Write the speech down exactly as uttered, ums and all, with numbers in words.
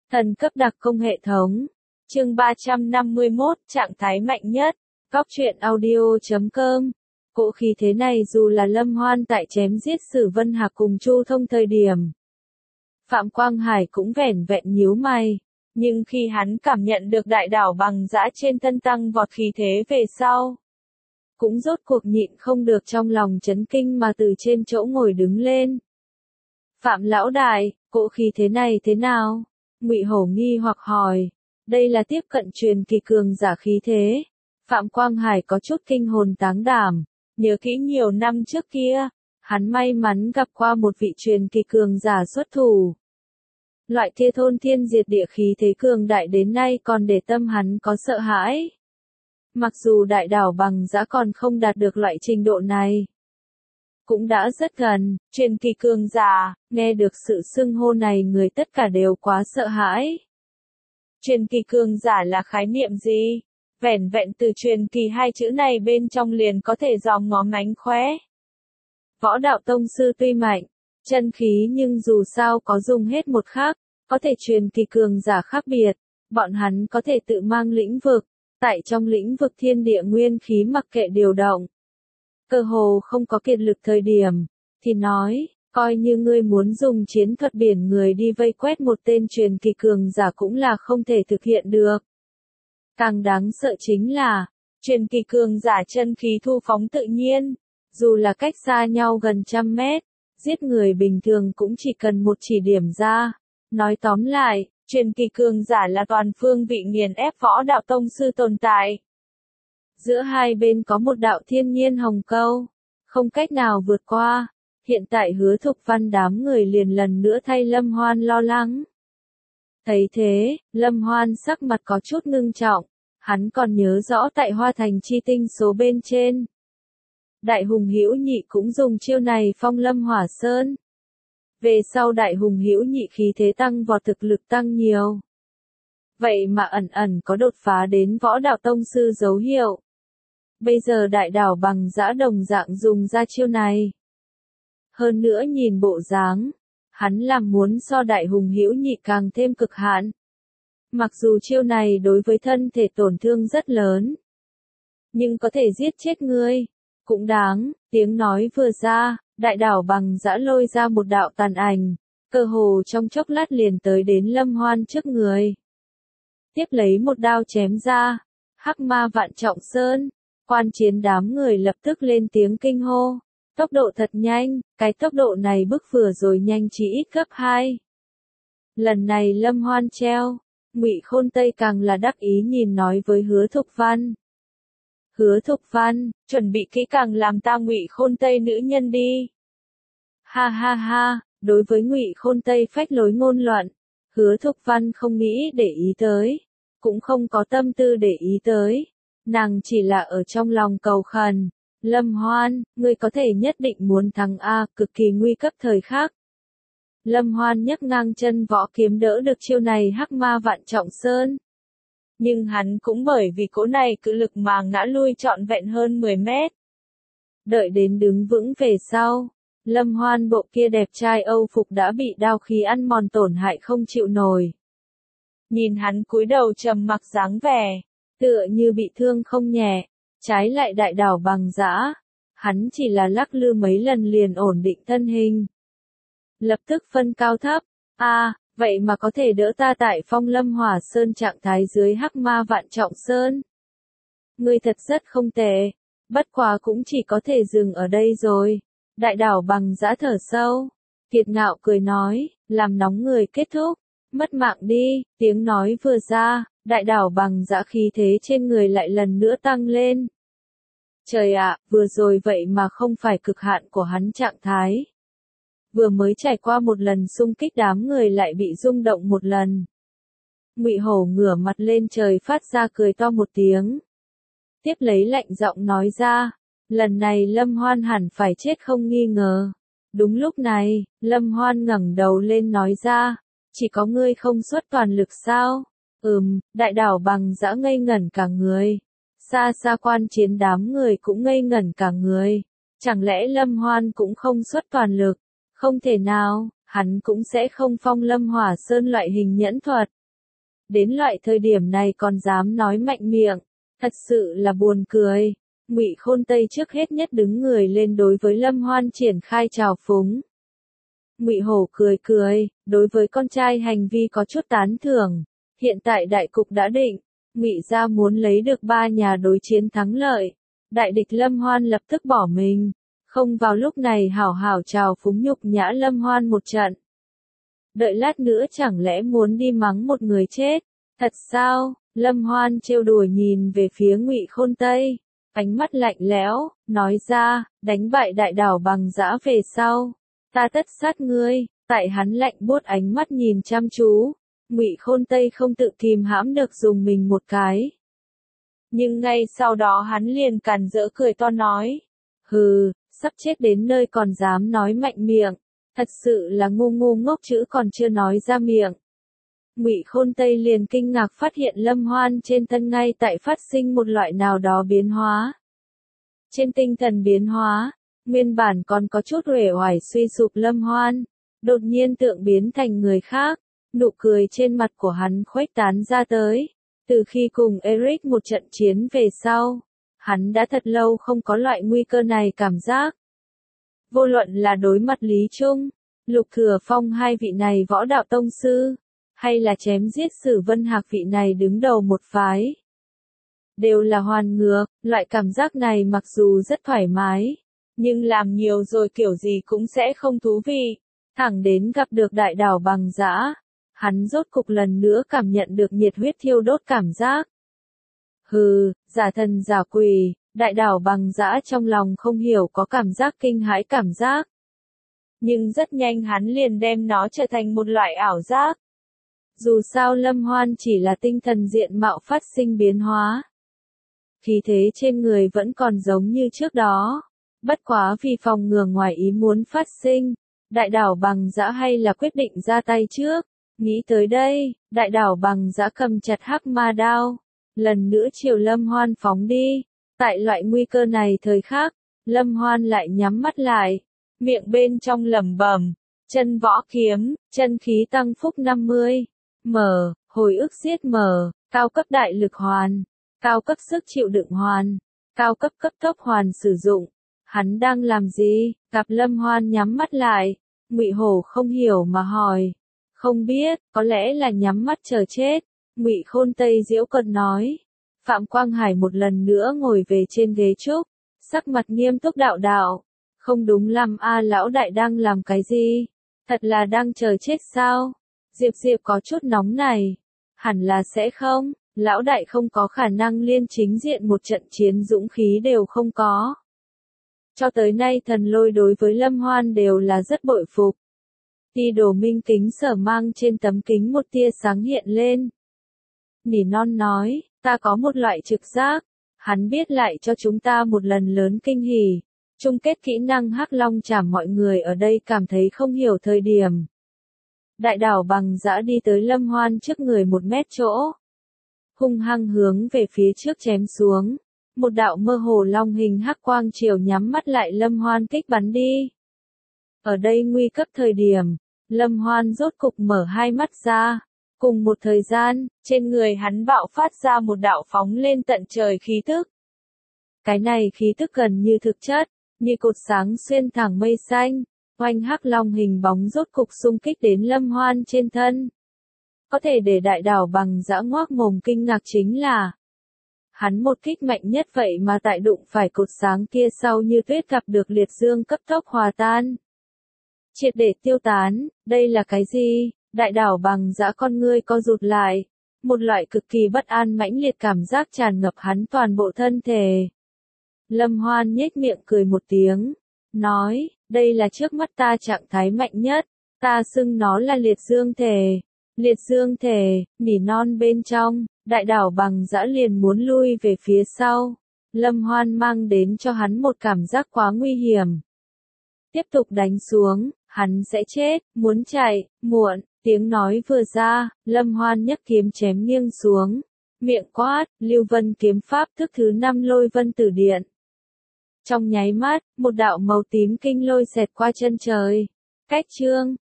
Thần cấp đặc công hệ thống. Chương ba trăm năm mươi mốt, trạng thái mạnh nhất. Góc truyện audio chấm com. Cỗ khí thế này dù là Lâm Hoan tại chém giết Sử Vân Hạc cùng Chu Thông thời điểm, Phạm Quang Hải cũng vẻn vẹn nhíu mày, nhưng khi hắn cảm nhận được đại đảo bằng dã trên thân tăng vọt khí thế về sau, cũng rốt cuộc nhịn không được trong lòng chấn kinh mà từ trên chỗ ngồi đứng lên. Phạm lão đại, cỗ khí thế này thế nào? Ngụy Hổ nghi hoặc hỏi. Đây là tiếp cận truyền kỳ cường giả khí thế. Phạm Quang Hải có chút kinh hồn táng đảm, nhớ kỹ nhiều năm trước kia, hắn may mắn gặp qua một vị truyền kỳ cường giả xuất thủ. Loại kia thôn thiên diệt địa khí thế cường đại đến nay còn để tâm hắn có sợ hãi. Mặc dù đại đảo bằng dã còn không đạt được loại trình độ này, cũng đã rất gần. Truyền kỳ cường giả, nghe được sự xưng hô này người tất cả đều quá sợ hãi. Truyền kỳ cường giả là khái niệm gì? Vẻn vẹn từ truyền kỳ hai chữ này bên trong liền có thể dòm ngó mánh khóe. Võ đạo tông sư tuy mạnh, chân khí nhưng dù sao có dùng hết một khác, có thể truyền kỳ cường giả khác biệt, bọn hắn có thể tự mang lĩnh vực, tại trong lĩnh vực thiên địa nguyên khí mặc kệ điều động. Cơ hồ không có kiệt lực thời điểm, thì nói, coi như ngươi muốn dùng chiến thuật biển người đi vây quét một tên truyền kỳ cường giả cũng là không thể thực hiện được. Càng đáng sợ chính là, truyền kỳ cường giả chân khí thu phóng tự nhiên, dù là cách xa nhau gần trăm mét, giết người bình thường cũng chỉ cần một chỉ điểm ra. Nói tóm lại, truyền kỳ cường giả là toàn phương vị nghiền ép võ đạo tông sư tồn tại. Giữa hai bên có một đạo thiên nhiên hồng câu, không cách nào vượt qua. Hiện tại Hứa Thục Văn đám người liền lần nữa thay Lâm Hoan lo lắng. Thấy thế, Lâm Hoan sắc mặt có chút ngưng trọng, hắn còn nhớ rõ tại Hoa Thành chi tinh số bên trên. Đại Hùng Hữu Nhị cũng dùng chiêu này phong Lâm Hỏa Sơn. Về sau Đại Hùng Hữu Nhị khí thế tăng vọt, thực lực tăng nhiều. Vậy mà ẩn ẩn có đột phá đến võ đạo tông sư dấu hiệu. Bây giờ đại đảo bằng dã đồng dạng dùng ra chiêu này. Hơn nữa nhìn bộ dáng, hắn làm muốn so Đại Hùng Hữu Nhị càng thêm cực hạn. Mặc dù chiêu này đối với thân thể tổn thương rất lớn, nhưng có thể giết chết ngươi, cũng đáng. Tiếng nói vừa ra, đại đảo bằng dã lôi ra một đạo tàn ảnh, cơ hồ trong chốc lát liền tới đến Lâm Hoan trước người. Tiếp lấy một đao chém ra, Hắc Ma Vạn Trọng Sơn, quan chiến đám người lập tức lên tiếng kinh hô. Tốc độ thật nhanh, cái tốc độ này bức vừa rồi nhanh chỉ ít gấp hai. Lần này Lâm Hoan treo, Ngụy Khôn Tây càng là đắc ý nhìn nói với Hứa Thục Văn. Hứa Thục Văn, chuẩn bị kỹ càng làm ta Ngụy Khôn Tây nữ nhân đi. Ha ha ha, đối với Ngụy Khôn Tây phách lối ngôn loạn, Hứa Thục Văn không nghĩ để ý tới, cũng không có tâm tư để ý tới, nàng chỉ là ở trong lòng cầu khẩn. Lâm Hoan, ngươi có thể nhất định muốn thắng A, cực kỳ nguy cấp thời khắc. Lâm Hoan nhấc ngang chân võ kiếm đỡ được chiêu này Hắc Ma Vạn Trọng Sơn. Nhưng hắn cũng bởi vì cỗ này cự lực mà ngã lui trọn vẹn hơn mười mét. Đợi đến đứng vững về sau, Lâm Hoan bộ kia đẹp trai Âu phục đã bị đao khí ăn mòn tổn hại không chịu nổi. Nhìn hắn cúi đầu trầm mặc dáng vẻ, tựa như bị thương không nhẹ. Trái lại đại đảo bằng dã, hắn chỉ là lắc lư mấy lần liền ổn định thân hình. Lập tức phân cao thấp, a à, vậy mà có thể đỡ ta tại phong Lâm Hỏa Sơn trạng thái dưới Hắc Ma Vạn Trọng Sơn. Ngươi thật rất không tệ, bất quá cũng chỉ có thể dừng ở đây rồi. Đại đảo bằng dã thở sâu, kiệt ngạo cười nói, làm nóng người kết thúc, mất mạng đi. Tiếng nói vừa ra, đại đảo bằng dã khí thế trên người lại lần nữa tăng lên. Trời ạ, vừa rồi vậy mà không phải cực hạn của hắn trạng thái. Vừa mới trải qua một lần xung kích đám người lại bị rung động một lần. Ngụy Hổ ngửa mặt lên trời phát ra cười to một tiếng. Tiếp lấy lạnh giọng nói ra, lần này Lâm Hoan hẳn phải chết không nghi ngờ. Đúng lúc này, Lâm Hoan ngẩng đầu lên nói ra, chỉ có ngươi không xuất toàn lực sao? Ừm, đại đảo bằng dã ngây ngẩn cả người. Xa xa quan chiến đám người cũng ngây ngẩn cả người. Chẳng lẽ Lâm Hoan cũng không xuất toàn lực? Không thể nào, hắn cũng sẽ không phong Lâm Hỏa Sơn loại hình nhẫn thuật. đến loại thời điểm này còn dám nói mạnh miệng, thật sự là buồn cười. Ngụy Khôn Tây trước hết nhất đứng người lên đối với Lâm Hoan triển khai trào phúng. Ngụy Hổ cười cười, đối với con trai hành vi có chút tán thưởng. Hiện tại đại cục đã định, Ngụy gia muốn lấy được ba nhà đối chiến thắng lợi. Đại địch Lâm Hoan lập tức bỏ mình, không vào lúc này hảo hảo trào phúng nhục nhã Lâm Hoan một trận. Đợi lát nữa chẳng lẽ muốn đi mắng một người chết? Thật sao? Lâm Hoan trêu đùa nhìn về phía Ngụy Khôn Tây, ánh mắt lạnh lẽo, nói ra, đánh bại đại đảo bằng dã về sau, ta tất sát ngươi. Tại hắn lạnh buốt ánh mắt nhìn chăm chú, Ngụy Khôn Tây không tự kìm hãm được dùng mình một cái. Nhưng ngay sau đó hắn liền càn rỡ cười to nói, hừ, sắp chết đến nơi còn dám nói mạnh miệng, thật sự là ngu ngu ngốc chữ còn chưa nói ra miệng. Ngụy Khôn Tây liền kinh ngạc phát hiện Lâm Hoan trên thân ngay tại phát sinh một loại nào đó biến hóa. Trên tinh thần biến hóa, nguyên bản còn có chút uể oải suy sụp Lâm Hoan, đột nhiên tượng biến thành người khác, nụ cười trên mặt của hắn khuếch tán ra tới. Từ khi cùng Eric một trận chiến về sau, hắn đã thật lâu không có loại nguy cơ này cảm giác. Vô luận là đối mặt Lý Trung, Lục Thừa Phong hai vị này võ đạo tông sư, hay là chém giết Sử Vân Hạc vị này đứng đầu một phái, đều là hoàn ngược. Loại cảm giác này mặc dù rất thoải mái, nhưng làm nhiều rồi kiểu gì cũng sẽ không thú vị. Thẳng đến gặp được đại đảo bằng dã, hắn rốt cục lần nữa cảm nhận được nhiệt huyết thiêu đốt cảm giác. Hừ, giả thần giả quỷ, đại đảo bằng dã trong lòng không hiểu có cảm giác kinh hãi cảm giác. Nhưng rất nhanh hắn liền đem nó trở thành một loại ảo giác. Dù sao Lâm Hoan chỉ là tinh thần diện mạo phát sinh biến hóa. Khí thế trên người vẫn còn giống như trước đó. Bất quá vì phòng ngừa ngoài ý muốn phát sinh, đại đảo bằng dã hay là quyết định ra tay trước. Nghĩ tới đây, đại đảo bằng dã cầm chặt hắc ma đao, lần nữa chiều Lâm Hoan phóng đi. Tại loại nguy cơ này thời khắc, Lâm Hoan lại nhắm mắt lại, miệng bên trong lẩm bẩm, chân võ kiếm, chân khí tăng phúc năm mươi, mở, hồi ức giết mở, cao cấp đại lực hoàn, cao cấp sức chịu đựng hoàn, cao cấp cấp tốc hoàn sử dụng. Hắn đang làm gì? Gặp Lâm Hoan nhắm mắt lại, Ngụy Hổ không hiểu mà hỏi. Không biết, có lẽ là nhắm mắt chờ chết. Ngụy Khôn Tây giễu cợt nói. Phạm Quang Hải một lần nữa ngồi về trên ghế trúc, sắc mặt nghiêm túc đạo đạo. Không đúng lắm a, lão đại đang làm cái gì? Thật là đang chờ chết sao? Diệp Diệp có chút nóng này. Hẳn là sẽ không, lão đại không có khả năng liên chính diện một trận chiến dũng khí đều không có. Cho tới nay thần lôi đối với Lâm Hoan đều là rất bội phục. Ti Đồ Minh kính sở mang trên tấm kính một tia sáng hiện lên. Nỉ non nói, ta có một loại trực giác, hắn biết lại cho chúng ta một lần lớn kinh hỉ. Chung kết kỹ năng Hắc Long Chảm, mọi người ở đây cảm thấy không hiểu thời điểm. Đại đảo bằng dã đi tới Lâm Hoan trước người một mét chỗ. Hung hăng hướng về phía trước chém xuống. Một đạo mơ hồ long hình hắc quang chiều nhắm mắt lại Lâm Hoan kích bắn đi. Ở đây nguy cấp thời điểm, Lâm Hoan rốt cục mở hai mắt ra. Cùng một thời gian, trên người hắn bạo phát ra một đạo phóng lên tận trời khí tức. Cái này khí tức gần như thực chất, như cột sáng xuyên thẳng mây xanh, oanh hắc long hình bóng rốt cục xung kích đến Lâm Hoan trên thân. Có thể để đại đảo bằng dã ngoác mồm kinh ngạc chính là, hắn một kích mạnh nhất vậy mà tại đụng phải cột sáng kia sau như tuyết gặp được liệt dương cấp tốc hòa tan. Triệt để tiêu tán, đây là cái gì? Đại đảo bằng dã con ngươi co rụt lại. Một loại cực kỳ bất an mãnh liệt cảm giác tràn ngập hắn toàn bộ thân thể. Lâm Hoan nhếch miệng cười một tiếng, nói, đây là trước mắt ta trạng thái mạnh nhất, ta xưng nó là liệt dương thể. Liệt dương thể, nỉ non bên trong, đại đảo bằng dã liền muốn lui về phía sau. Lâm Hoan mang đến cho hắn một cảm giác quá nguy hiểm. Tiếp tục đánh xuống, hắn sẽ chết, muốn chạy, muộn, tiếng nói vừa ra, Lâm Hoan nhấc kiếm chém nghiêng xuống. Miệng quát, Lưu Vân kiếm pháp thức thứ năm lôi vân tử điện. Trong nháy mắt, một đạo màu tím kinh lôi xẹt qua chân trời. Cách chương